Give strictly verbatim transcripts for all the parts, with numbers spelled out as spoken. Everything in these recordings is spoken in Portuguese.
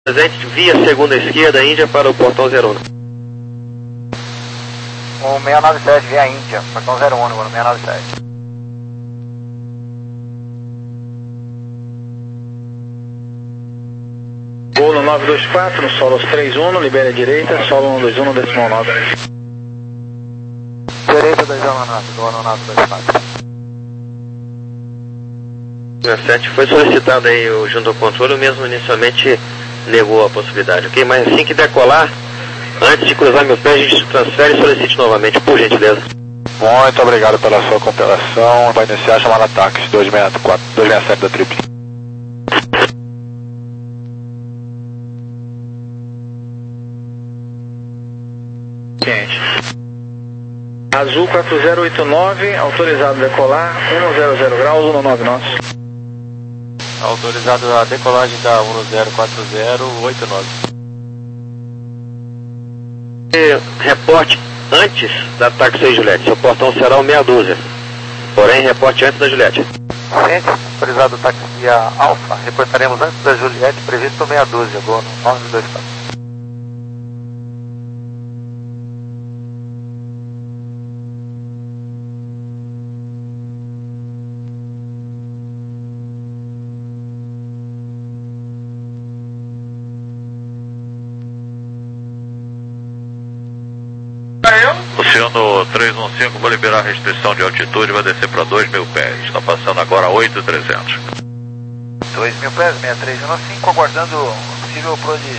Presente via segunda esquerda, Índia para o portão zero um. Um seis nove sete via Índia, portão zero um, agora seis nove sete. Gol no nove dois quatro, no solo três um, libera a direita, solo um dois um no decimal nove. Direita dois um no nove, gol no nove dois quatro. sete foi solicitado aí o junto ao controle, mesmo inicialmente negou a possibilidade, ok? Mas assim que decolar, antes de cruzar meu pé, a gente transfere e solicite novamente, por gentileza. Muito obrigado pela sua cooperação. Vai iniciar a chamada táxi dois seis quatro, dois seis sete da Trip. Ciente. Azul quatro zero oito nove, autorizado a decolar, cento graus, um nove nós. Autorizado a decolagem da um zero quatro zero oito nove. Reporte antes da táxi seis Juliette, seu portão será o meia dúzia. Porém, reporte antes da Juliette. Ciente, autorizado o táxi via Alfa, reportaremos antes da Juliette, previsto meia dúzia, gol no nove dois quatro. Oceano três um cinco, vou liberar a restrição de altitude, vai descer para dois mil pés. Está passando agora oito mil e trezentos. dois mil pés, seis três um cinco, aguardando o possível pro de...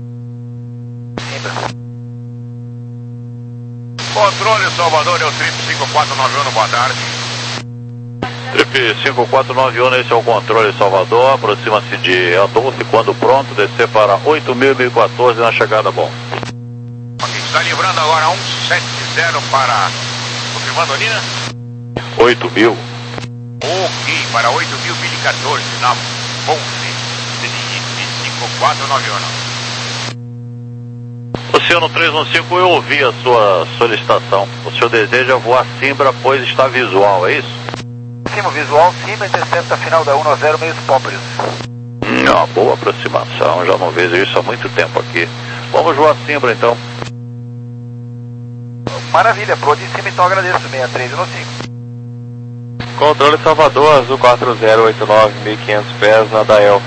Controle Salvador, é o Trip cinco quatro nove um, boa tarde. Trip cinco quatro nove um, esse é o controle Salvador, aproxima-se de Adolfo, quando pronto, descer para oito mil e quatorze na chegada bom. Está livrando agora um sete zero para... Confirmando, Nina? oito mil. Ok, para oito mil e quatorze, na Ponce, cinco quatro nove um. Oceano três um cinco, eu ouvi a sua solicitação. O senhor deseja voar Simbra, pois está visual, é isso? Sim, visual, sim, intercepta a final da um zero, meios pobres. Hum, uma boa aproximação, já não vejo isso há muito tempo aqui. Vamos voar Simbra, então. Maravilha, pro de cima, então agradeço, seis três um cinco. Controle Salvador, Azul quatro zero oito nove, mil e quinhentos pés na Dael.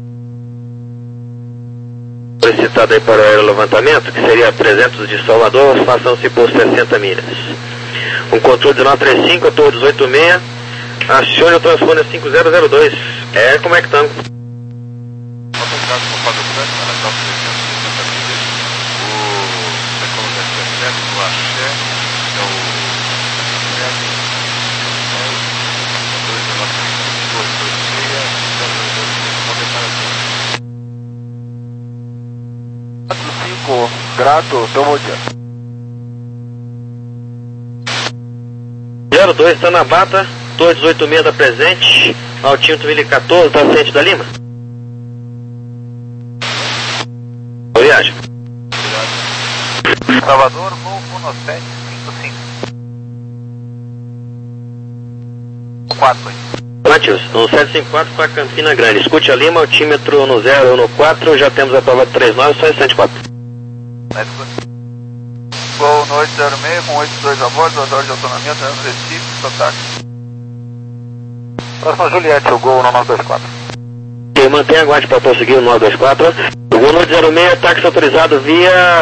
Solicitado aí para o aerolevantamento, que seria trezentos de Salvador, façam-se por sessenta milhas. Um controle de nove três cinco, torre dezoito seis, acione o transponder cinco zero zero dois. É, como é que estamos? Autorizado por Fábio Branco, na Natal trezentos e sessenta milhas. O Secom dezessete, do Axé, é o sete, dois nove quatro cinco, grato, tomo dia. zero dois, está na bata, torre dezoito seis da presente, altímetro mil e quatorze, da frente da Lima. Boa viagem. Salvador, voo um sete cinco cinco. quatro. Matius, no sete cinco quatro para Campina Grande. Escute a Lima, altímetro no zero, no quatro, já temos a prova de três nove, só instante quatro. Gol no oito zero seis, com oito dois a bordo, duas horas de autonomia, treinando Recife, sotaque. Próxima Juliette, o gol no nove dois quatro. Ok, mantém a guarda para prosseguir o nove dois quatro. O gol no oito zero seis, táxi autorizado via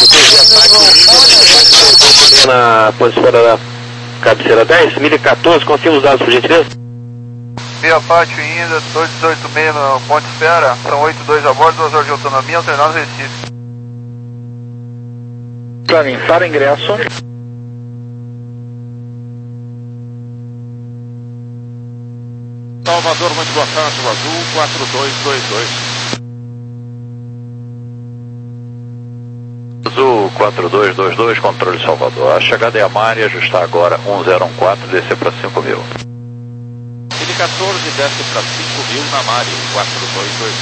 pátio, na posição da cabeceira dez, mil e quatorze, confirma os dados por gentileza. Via pátio ainda, dois dezoito seis no ponte espera, são oito dois a bordo, duas horas de autonomia, treinando Recife. Clarim, para ingresso. Salvador, muito boa tarde, o Azul quatro dois dois dois. Azul quatro dois dois dois, controle Salvador. A chegada é a Mari, ajustar agora um zero um quatro, descer para cinco mil. Ele quatorze, desce para cinco mil na Mari, quatro dois dois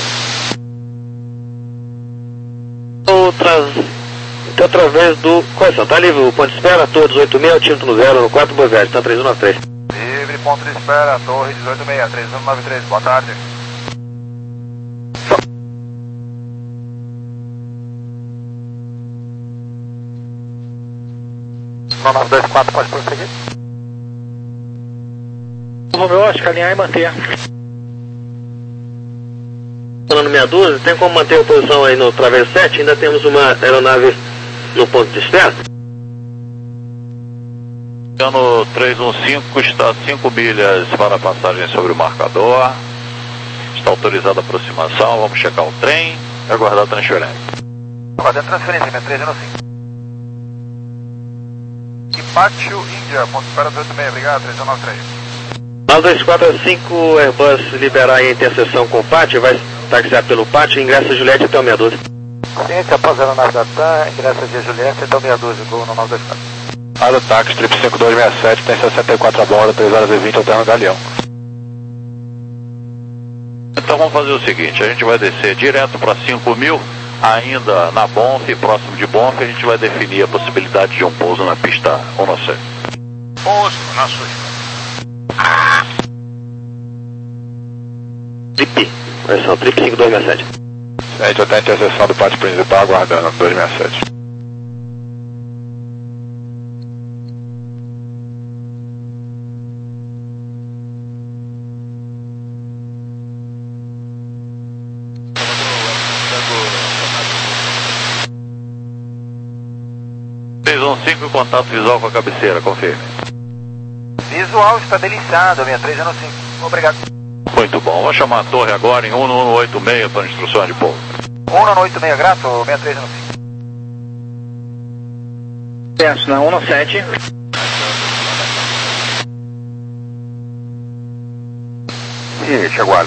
dois. Outras... Então, através do... Qual é? Tá livre o ponto de espera, torre dezoito seis, altímetro no zero, no quatro, boa viagem, tá três um nove três. Livre, ponto de espera, torre dezoito seis, três um nove três, boa tarde. um nove dois quatro, pode prosseguir. Romeu, Oscar, alinhar e manter. Falando meia dúzia, tem como manter a posição aí no Traverso sete? Ainda temos uma aeronave no ponto de espera? Ano três um cinco está cinco milhas para a passagem sobre o marcador. Está autorizada a aproximação, vamos checar o trem e aguardar a transferência. Aguardando transferência, minha três zero cinco. E Pátio Índia, ponto de espera dois oito seis, obrigado, três zero nove três. nove dois quatro cinco, Airbus liberar a interseção com o Pátio, vai taxiar pelo Pátio e ingressa Juliette até o meia dúzia. Ciência após a aeronave da TAM, ingressa de Juliette até o meia dúzia, gol no nove dois quatro. Área táxi, trip cinco dois seis sete, tem sessenta e quatro a bordo, três horas e vinte, alterno Galeão. Então vamos fazer o seguinte, a gente vai descer direto para cinco mil, ainda na Bonf, próximo de Bonf, a gente vai definir a possibilidade de um pouso na pista um nove sete. Pouso na sua. Trip, versão Trip cinco dois seis sete. A gente até a interseção do pátio principal aguardando, dois seis sete. três um cinco, contato visual com a cabeceira, confirme. Visual estabilizado, minha três zero cinco. Obrigado. Muito bom, vou chamar a torre agora em um um oito seis para instruções de pouso. um um oito seis, grato, minha três zero cinco. Desce na um sete. Sim, aguardo.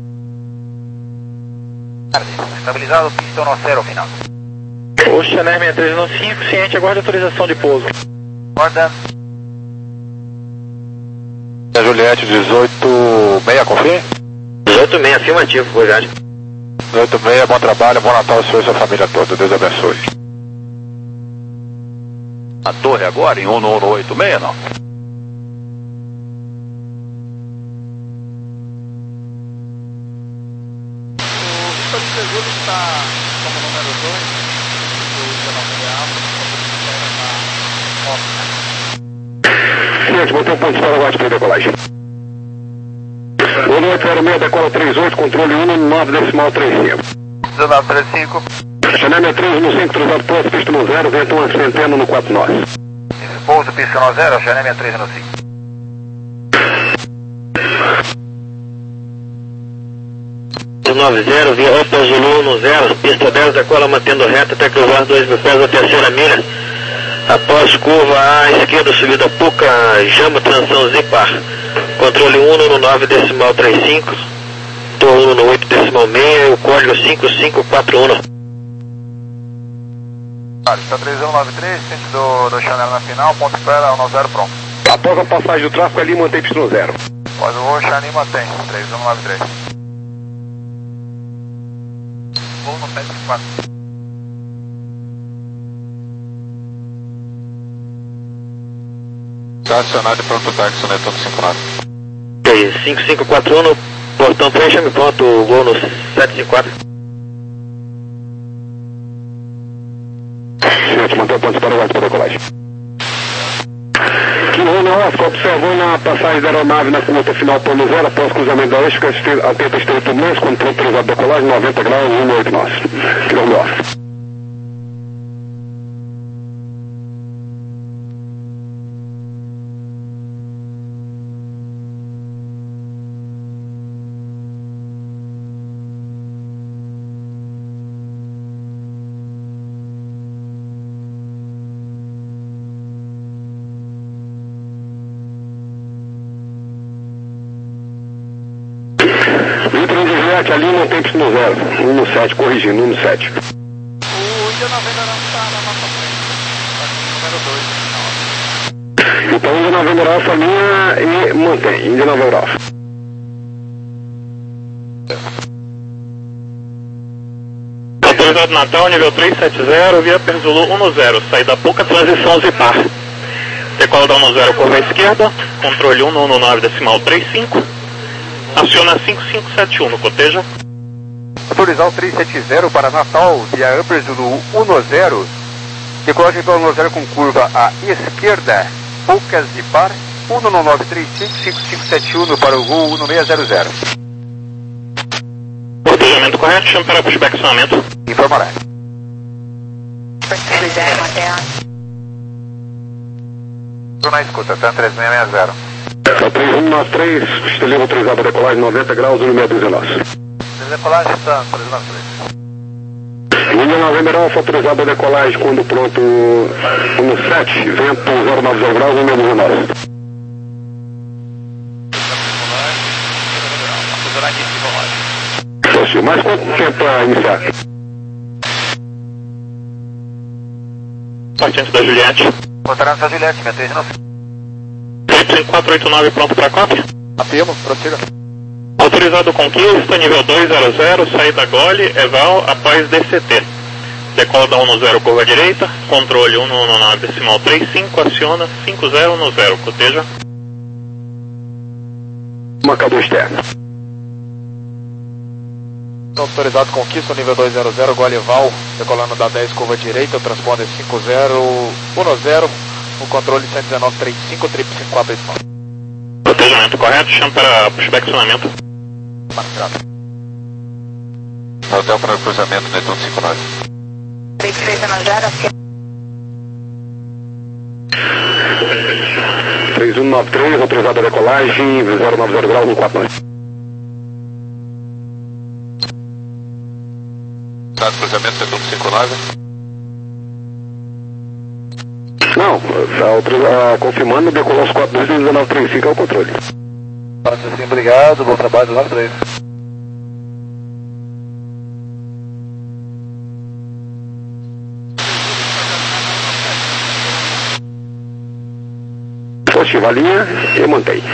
Estabilizado, pista um zero final. O Chanel seis três um cinco, ciente, aguarde autorização de pouso. Ordem. A Juliette dezoito seis, confirme? dezoito seis, afirmativo, Rogério. dezoito seis, bom trabalho, bom Natal ao senhor e sua família toda, Deus abençoe. A torre agora em um um oito seis, não? O Vitor de Seguro está como número dois. Ciente, botei um ponto de espera agora para decolagem. um oito zero seis, decola trinta e oito, controle um nove decimal trinta e cinco. dezenove trinta e cinco. Chanel três um cinco, cruzado posto, pista no zero, vento uma centena no quatro nove. Pouso, pista no zero, Chanel três zero cinco. nove zero, via Alfa Zulu no zero, pista dez, decola mantendo reta até cruzar dois mil pés da terceira milha. Após curva à esquerda, subida Puca, Jama, transição Zipar. Controle um no nove decimal trinta e cinco, torre um no oito decimal seis, o código cinco cinco quatro um. Está três zero nove três, ciente do, do Chanel na final, ponto de espera, um zero pronto. Após a passagem do tráfego ali, mantém pista no zero. Após o voo, Chanel mantém, três zero nove três. Voo no sete quatro. Estacionado e pronto táxi, Netuno cinco nove. Ok, cinco cinco quatro um, portão três, chame ponto, gol no sete cinco quatro. Ciente, mantém o ponto de espera agora para decolagem. Quilômetro Oscar, observou na passagem da aeronave na conta final plano zero, após cruzamento da oeste, atenta esteira turbulência, quando pronto autorizado decolagem, noventa graus, um oito nove. Quilômetro Oscar. Ali não tem pista no zero, um no sete, corrigindo, um no sete. O Índia Navegarão está na nossa frente, está número dois. Então, Índia Navegarão essa linha e mantém, Índia Navegarão. Autorizado Natal, nível três sete zero, via Perzulu um zero, saída Puca, transição Zipar. Decola da um zero, curva à esquerda, controle um no nove decimal trinta e cinco. Aciona cinco cinco sete um no coteja. Autorizar o três sete zero para Natal, via Upper Zulu um zero. Decolagem para o zero com curva à esquerda, poucas de par, um no nove três cinco, cinco cinco sete um para o voo um seis zero zero. Cotejamento correto, chame para pushback acionamento. Informará. Estou na escuta, TAM três seis seis zero. Tá três um nove três, estrelinha autorizada a decolagem noventa graus, um meia dúzia nosso. Decolagem TAM três nove três. Linha November Alfa, autorizada a decolagem quando pronto um sete, vento zero nove zero graus, um meia dúzia nosso. Mais quanto tempo para iniciar? Partinte da Juliette. Botaram essa Juliette, minha três não. cinco quatro oito nove pronto para cópia. Afirmo, prossiga. Autorizado conquista, nível dois zero zero, saída Gole, Eval, após D C T. Decola da um no zero, curva direita, controle um no nove decimal três cinco, aciona cinco zero no zero, coteja. Marcador externo. Autorizado conquista, nível dois zero zero, Gole Eval, decolando da dez, curva direita, transponder cinco zero um zero, o controle cento e dezenove três cinco, triplo cinco quatro oito nove. Cotejamento correto, chama para pushback acionamento. Marcado. Hotel para cruzamento, Netuno cinco nove. três um nove três, autorizada a decolagem, zero nove zero graus, um quatro nove. Dado cruzamento, Netuno cinco nove. Não, tá, confirmando, decolou os quatro dois e nove três cinco é o controle. Sim, obrigado, bom trabalho, nove três. Positiva a linha e mantém.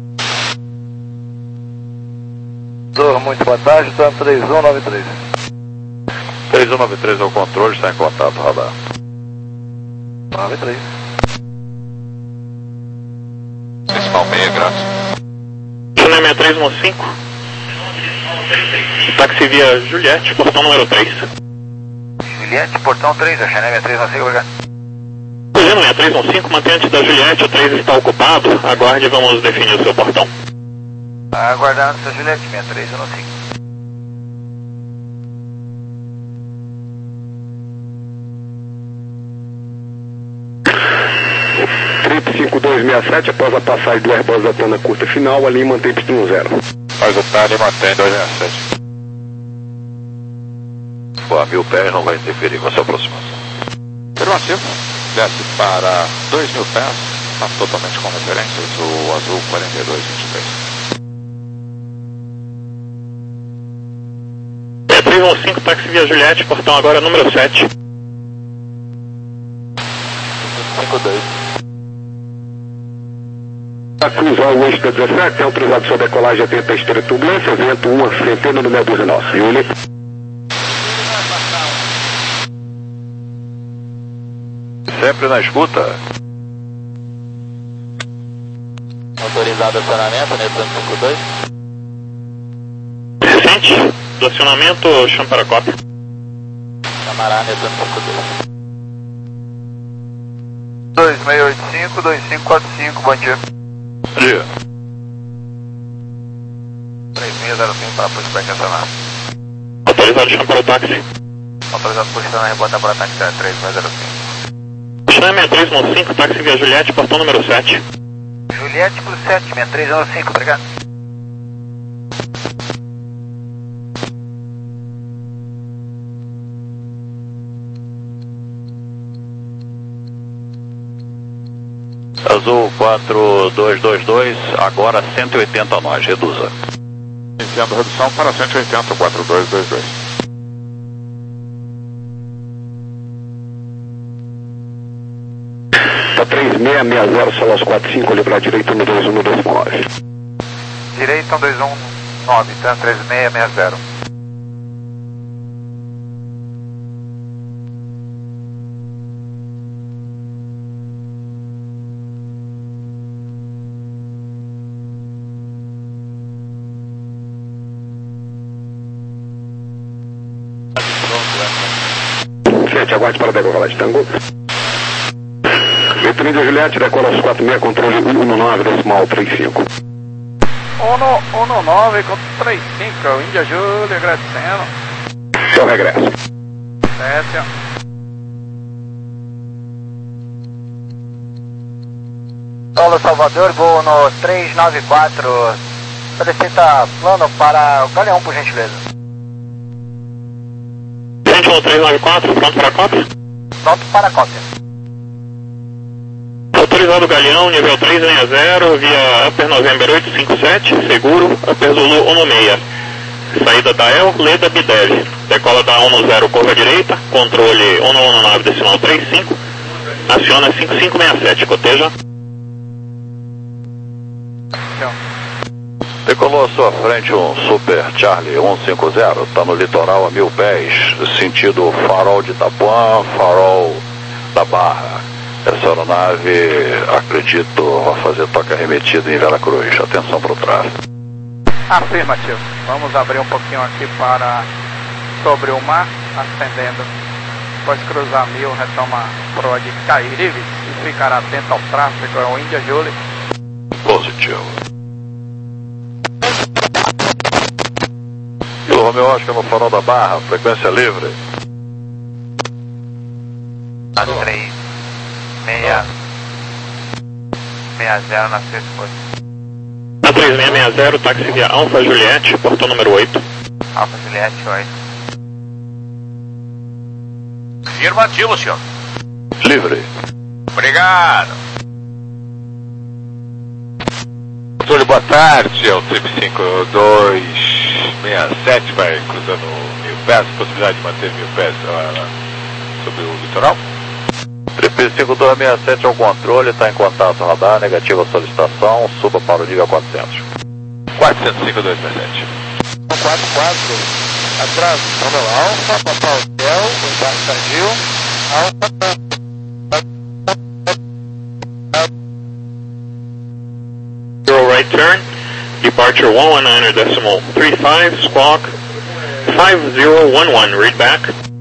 Muito boa tarde, TAM três um nove três. três um nove três é o controle, está em contato, radar. nove três. Decimal meia, graças. Channel seis três um cinco. Táxi via Juliette, portão número três. Juliette, portão três, a Channel seis três um cinco, obrigado. Channel seis três um cinco, mantém antes da Juliette, o três está ocupado, aguarde e vamos definir o seu portão. Aguardando essa Juliette, seis três um cinco. cinco dois seis sete, após a passagem do Airbus da Tana curta final, ali mantém pista no zero. Mas o Tani mantém dois seis sete. Pô, a mil pés não vai interferir com a sua aproximação. Afirmativo. Desce para dois mil pés, está totalmente com referências, o azul quarenta e dois vinte e três. É três um cinco, táxi via Juliette, portão agora número sete. cinco dois. A cruzar o eixo da dezessete, é autorizado sua decolagem atenta à esteira turbulência, vento uma centena no meia dúzia nosso. Yuli. Sempre na escuta. Autorizado acionamento, Netuno cinco dois. Recente do acionamento, chama para cópia. Camará, Netuno cinco dois. dois seis oito cinco, dois cinco quatro cinco, bom dia. Bom dia. três seis zero cinco para pushback acionado. Autorizado, chama para o táxi. Autorizado posicionar e botar para ataque três seis zero cinco. Chama seis três um cinco, táxi via Juliette, portão número sete. Juliette plus sete, seis três um cinco, obrigado. Azul quatro dois dois dois, agora cento e oitenta nós, reduza. Iniciando a redução para cento e oitenta, quatro dois dois dois. Tá três seis seis zero, Salas quatro cinco, livrar direito no dois um dois nove. Direito um dois um nove, TAM três seis seis zero. Gente, aguarde para a decolagem, Tango. Center Índia Juliette, decola aos quatro seis, controle cento e nove decimal trinta e cinco. cento e nove com trinta e cinco, Índia Júlia agradecendo. Seu regresso. Desce. Paulo Salvador, voo no trezentos e noventa e quatro, solicita plano para o Galeão, por gentileza. Sentinel trezentos e noventa e quatro, pronto para a cópia? Pronto para a cópia. Autorizado Galeão, nível trezentos e sessenta, via Upper November oitocentos e cinquenta e sete, seguro, Upper Zulu cento e seis. Saída da E L, Leda Bidev. Decola da cento e zero, curva direita, controle cento e nove decimal trinta e cinco, aciona cinco cinco seis sete, coteja. Decolou à sua frente um Super Charlie cento e cinquenta, está no litoral a mil pés, sentido farol de Itapuã, farol da Barra. Essa aeronave, acredito, vai fazer toque arremetido em Vera Cruz. Atenção para o tráfego. Afirmativo. Vamos abrir um pouquinho aqui para sobre o mar, ascendendo. Após cruzar mil, retoma proa de Cairives e ficará atento ao tráfego. É o Índia Julie. Positivo. E o Romeo Oscar no farol da Barra, frequência livre. A três seis seis zero na sexta foi. A três seis seis zero, táxi via Alfa Juliette, portão número oito. Alfa Juliette oito. Afirmativo, senhor. Livre. Obrigado. Controle, boa tarde, é o trip cinco dois seis sete, vai cruzando mil pés, possibilidade de manter mil pés uh, sobre o litoral? Trip cinco dois seis sete ao controle, está em contato radar, negativa solicitação, suba para o nível quatrocentos. quatrocentos cinco dois seis sete. quatro quatro, atrás, Romeo Alfa, Papai Hotel, o embarque tardio, Alfa. Zero right turn, departure one one nine decimal three five, squawk five zero one one, read back.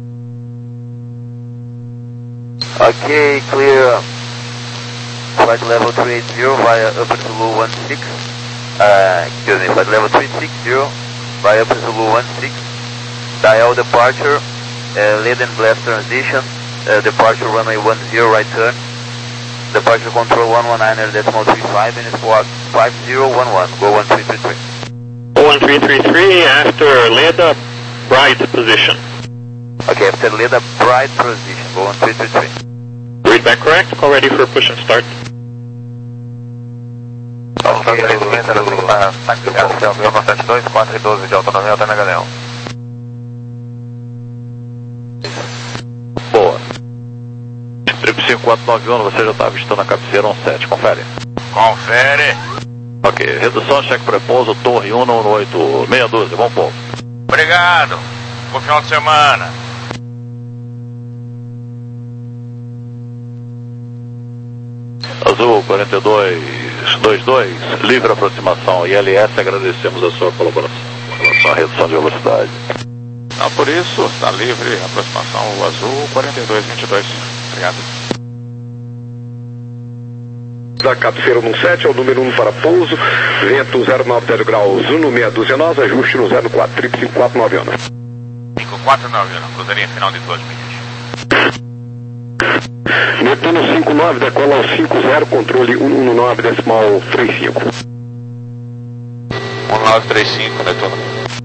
Okay, clear. Flight level three eighty via Upper Zulu one six. Uh, excuse me, flight level three sixty via Upper Zulu one six. Dial departure, uh, lead and blast transition. Uh, departure runway one zero right turn. Departure control one one nine decimal three five and squawk five zero one one. Go one three three three. one three three three after Leda, bright position. Okay, after Leda, bright position. Go one three three three. Read back correct, call ready for push and start. Ok, entra no táxi oficial mil novecentos e dois, quatro e doze de autonomia, até Mega Leão. Boa. Trip cinco quatro nove um, você já está avistando a cabeceira um sete, confere. Confere. Ok, redução, cheque prepouso, torre um um oito, meia dúzia, vamos pôr. Obrigado. Bom final de semana. Azul quarenta e dois vinte e dois, livre aproximação. I L S, agradecemos a sua colaboração com relação à redução de velocidade. Não, por isso, está livre, aproximação o Azul quarenta e dois vinte e dois. Obrigado. Da cabeceira no sete, é o número um para pouso, vento zero nove zero graus, um no meia dúzia nós, ajuste no zero quatro, trip cinco quatro nove um. cinco quatro nove um, cruzeirinha final de dois, me diz. Netuno cinco nove, decola ao cinco zero, controle cento e nove decimal trinta e cinco. um nove três cinco, Netuno.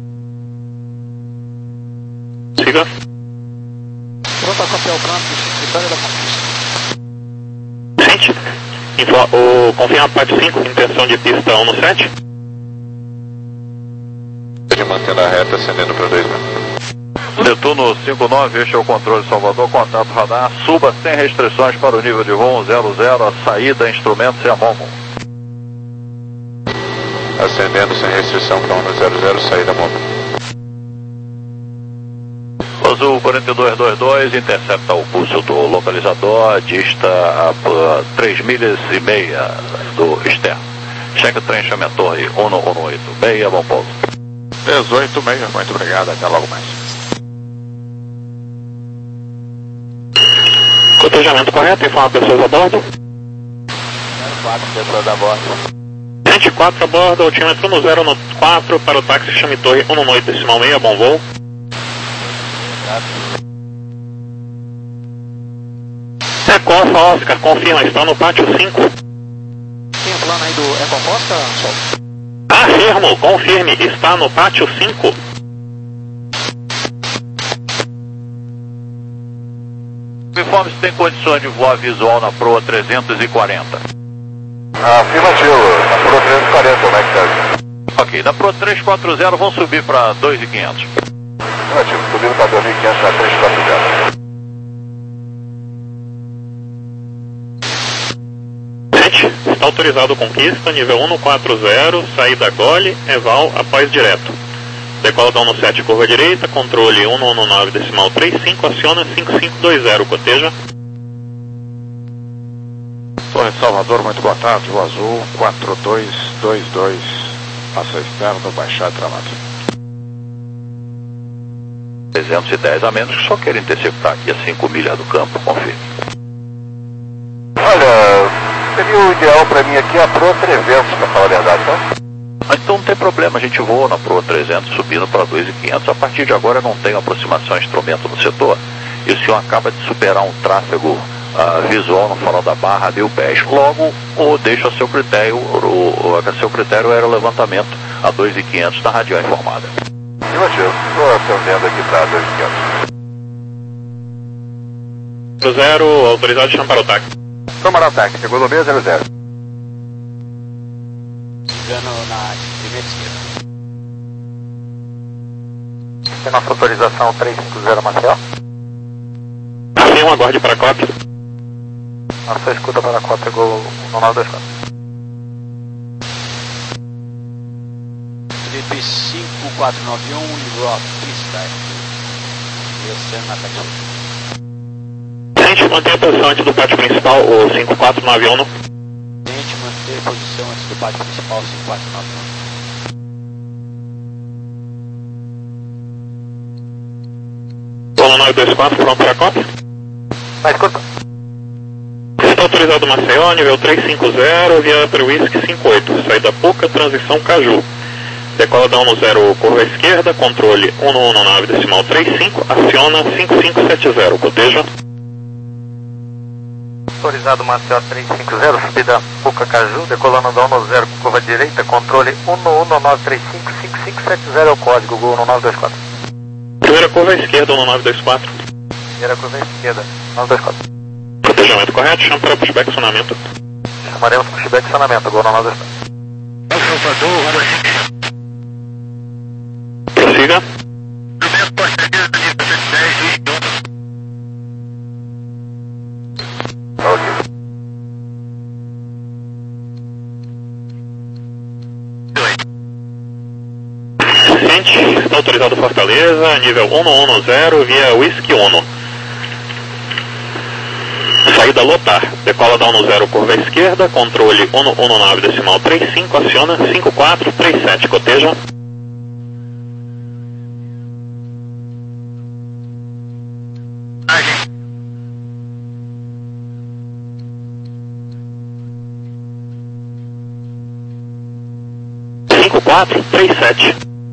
Siga. Pronto a copiar o plano de Vitória da Conquista. Sente. Info, o, confirma parte cinco, intenção de pista um no sete. De mantendo a reta, ascendendo para dois mil. Netuno cinco nove, este é o controle Salvador, contato radar, suba sem restrições para o nível de voo zero zero, a saída, instrumentos e a Momo. Ascendendo sem restrição para um zero zero, saída Momo. Azul quarenta e dois vinte e dois, intercepta o pulso do localizador, dista a, a três milhas e meia do externo. Cheque trenchamento torre cento e oito, meia, bom pouso. dezoito meia, muito obrigado, até logo mais. Cotejamento correto, informa pessoas a bordo. quatro, pessoal da borda. vinte e quatro a bordo, altímetro no zero no quatro para o táxi Chame Torre um no oito decimal seis, bom voo. Ecofa Oscar, confirma, está no pátio cinco. Tem o plano aí do Ecocosta, Sol? Afirmo, confirme, está no pátio cinco. Me informe se tem condições de voar visual na proa trezentos e quarenta. Afirmativo, na proa trezentos e quarenta, como é que tá? Ok, na proa trezentos e quarenta vão subir para dois mil e quinhentos. Afirmativo, subindo para dois mil e quinhentos na trezentos e quarenta. Está autorizado conquista, nível um no quatro zero, saída Gole, Eval, após direto. Decola da um no sete, curva direita, controle um no nove decimal trinta e cinco, aciona cinco cinco dois zero, coteja. Torre Salvador, muito boa tarde, o azul, quatro dois dois dois, passa externo, baixar travado. trezentos e dez a menos que só querem interceptar aqui a cinco milhas do campo, confirme. Olha, seria o ideal para mim aqui a proa trezentos, para falar a verdade, tá? Ah, então não tem problema, a gente voa na proa trezentos subindo para dois mil e quinhentos. A partir de agora eu não tenho aproximação a instrumento no setor e o senhor acaba de superar um tráfego uh, visual no farol da Barra a mil pés. Logo, ou deixa a seu critério, o, o, a seu critério era o levantamento a dois mil e quinhentos na radial informada. Afirmativo, estou atendendo aqui para dois mil e quinhentos. zero, autorizado, chama para o táxi. Chama para o táxi, chegou no meio zero zero. Chegando na primeira esquerda. Tem nossa autorização trezentos e cinquenta, Marcel. Afirma, aguarde para a cópia. Nossa escuta para a cópia, chegou no nove dois quatro. Trip cinco quatro nove um, Rock Freestyle. Descendo na taxa. Gente, mantém a posição antes do pátio principal, o cinco quatro nove um. Tente manter posição antes do pátio principal, cinco quatro nove um. Vamos nove dois quatro, pronto para a cópia. Mas escuta. Está autorizado Maceió, nível trezentos e cinquenta, via Whisky cinquenta e oito, saída Puca, transição Caju. Decola da um no zero, curva à esquerda, controle um no nove decimal trinta e cinco, aciona cinco cinco sete zero, coteja. Autorizado Maceió trezentos e cinquenta, subida Puca Caju, decolando da um no zero, curva direita, controle um no nove três cinco, cinco cinco sete zero é o código, Gol no nove dois quatro. Primeira curva à esquerda, no nove dois quatro. Primeira curva à esquerda, nove dois quatro. Protejamento correto, chama para pushback acionamento. Chamaremos pushback acionamento, Gol no nove dois quatro. Prossiga. Ok. Ciente, está autorizado Fortaleza, nível um no zero, via Whisky um. Saída lotar, decola da um no zero, curva à esquerda, controle um no nove decimal trinta e cinco, aciona cinco quatro três sete, coteja. cinco quatro três sete.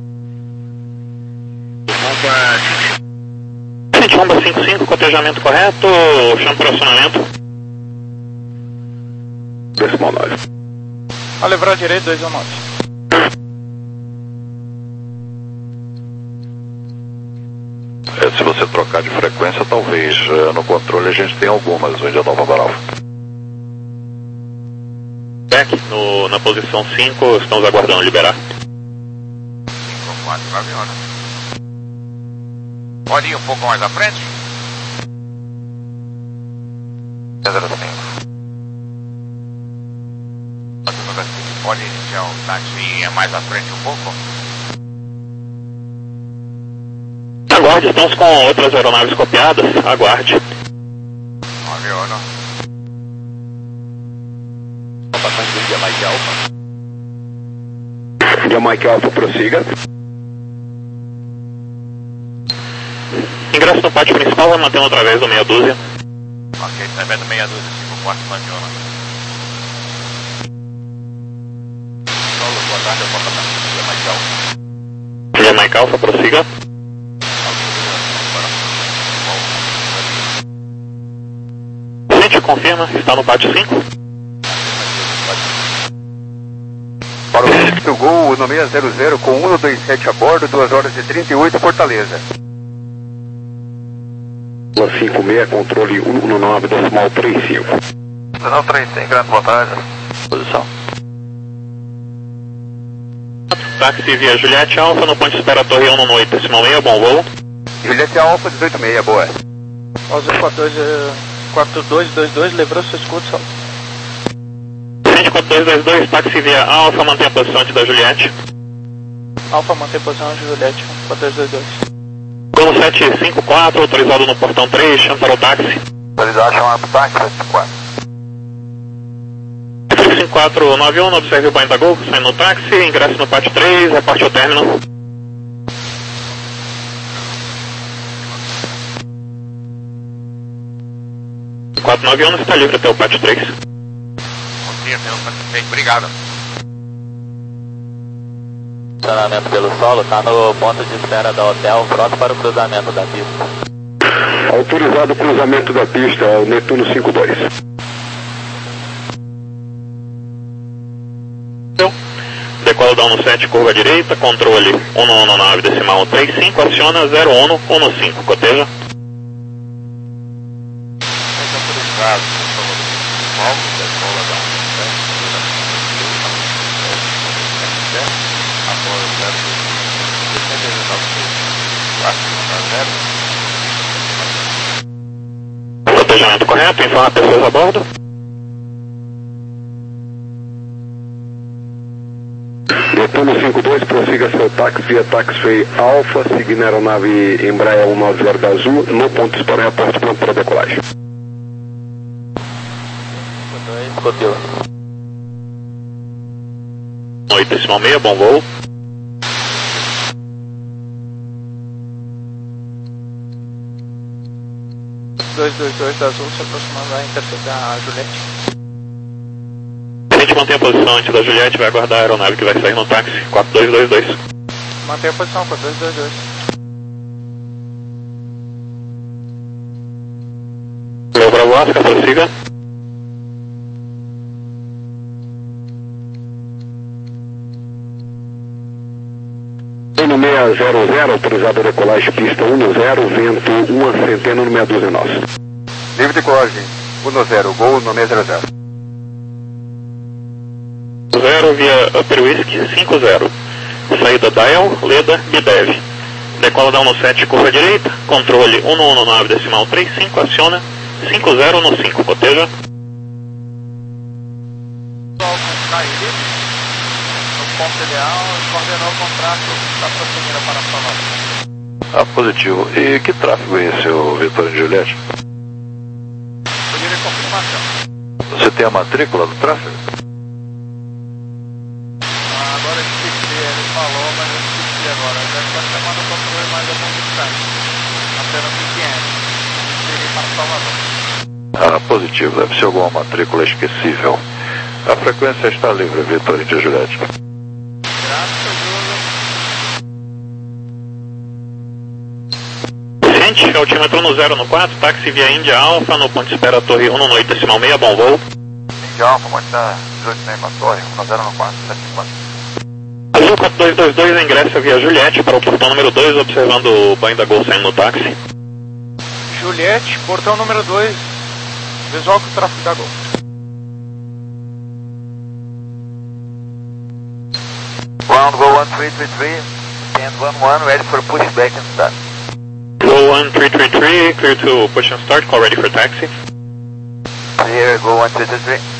Bomba cinco cinco, cotejamento correto, chama para acionamento. Decimal nove. A levar direito dois um nove. É, se você trocar de frequência, talvez é, no controle a gente tenha algumas, onde é Nova Baralfa. Back no, na posição cinco, estamos aguardando liberar. cinco quatro, aviona. Pode ir um pouco mais à frente? zero cinco. Pode iniciar o táxi mais à frente um pouco? Aguarde, estamos com outras aeronaves copiadas, aguarde. Aviona. Jamaica Alpha. Jamaica Alpha, prossiga. Ingresso no pátio principal, vai mantendo outra vez o meia dúzia. Ok, recebendo meia dúzia, cinco quatro, aviona. tarde, eu posso dar. Via Mike Alpha, prossiga. Gente, confirma, está no pátio cinco. Para o registro Gol no seis zero zero com cento e vinte e sete a bordo, duas horas e trinta e oito, Fortaleza. cinco seis, controle cento e nove, decimal trinta e cinco. Decimal trinta e cinco, grande boa tarde. Posição. Táxi via Juliette Alpha, no ponto de espera Torre um no oito, decimal seis, bom voo. Juliette Alpha, dezoito seis, boa. Alza quatro dois dois dois, lembrou seu escudo, só. Gente, quatro dois dois dois, táxi via Alpha, mantém a posição antes da Juliette. Alpha, mantém a posição antes da Juliette, quatro dois dois dois. Gol sete cinco quatro, autorizado no portão três, chama para o táxi. Autorizado, chamar para o táxi, sete cinco quatro. cinco quatro nove um, observe o banho da Gol, saindo no táxi, ingresso no pátio três, reporte ao término. quatro nove um, está livre até o pátio três. Obrigado. Estacionamento pelo solo, está no ponto de espera da hotel, pronto para o cruzamento da pista. Autorizado o cruzamento da pista, o Netuno cinco dois. Decola da um no sete, curva direita, controle um no nove, decimal trinta e cinco, aciona zero um um no cinco, coteja. Autorizado, Paulo, decola da um no sete, após zero zero, Cotejamento correto, informa pessoas a bordo. Netuno cinco dois, prossiga seu táxi via Taxiway Alpha, seguindo a aeronave Embraer cento e noventa da Azul, no ponto de espera aeroporto pronto para decolagem. Copiou. oito, decimal seis, bom voo. dois dois dois da Azul, se aproximando, vai interceptar a Juliette. A gente mantém a posição antes da Juliette, vai aguardar a aeronave que vai sair no táxi, quatro dois dois dois. Mantém a posição, quatro dois dois dois. Leu Bravo Oscar, prossiga. No seis zero zero, autorizado a decolagem pista um zero, vento uma centena no meia dúzia nosso. Livre de decolagem, um zero, Gol no seis zero zero. zero via Upper Whisky cinco zero. Saída Dial, Leda, Bidev. Decola da um no sete, curva direita, controle um no nove, decimal trinta e cinco, aciona cinco zero no cinco, coteja. No ponto ideal, coordenou o contrato da prosseguida para Salvador. Ah, positivo. E que tráfego é esse, o Vitória de Juliette? Podia de confirmação. Você tem a matrícula do tráfego? Ah, agora eu esqueci, ele falou, mas eu esqueci agora. Já está chamando o controle mais a ponto distante. Apenas mil e quinhentos. Cheguei para Salvador. Ah, positivo. Deve ser alguma matrícula esquecível. A frequência está livre, Vitória de Juliette. Gente, altímetro no zero no quatro, táxi via Índia Alpha, no ponto de espera Torre um no oito, decimal seis, bom voo. Índia Alpha, pode estar dezoito seis para a torre, um zero no quatro, sete cinco quatro. Azul quatro dois dois dois, ingressa via Juliette para o portão número dois, observando o banho da Gol saindo no táxi. Juliette, portão número dois, visual com o tráfego da Gol. Ground Go one three three three, stand one one, ready for pushback and start. Go one three three three, clear to push and start, call ready for taxi. Clear, Go one three three three.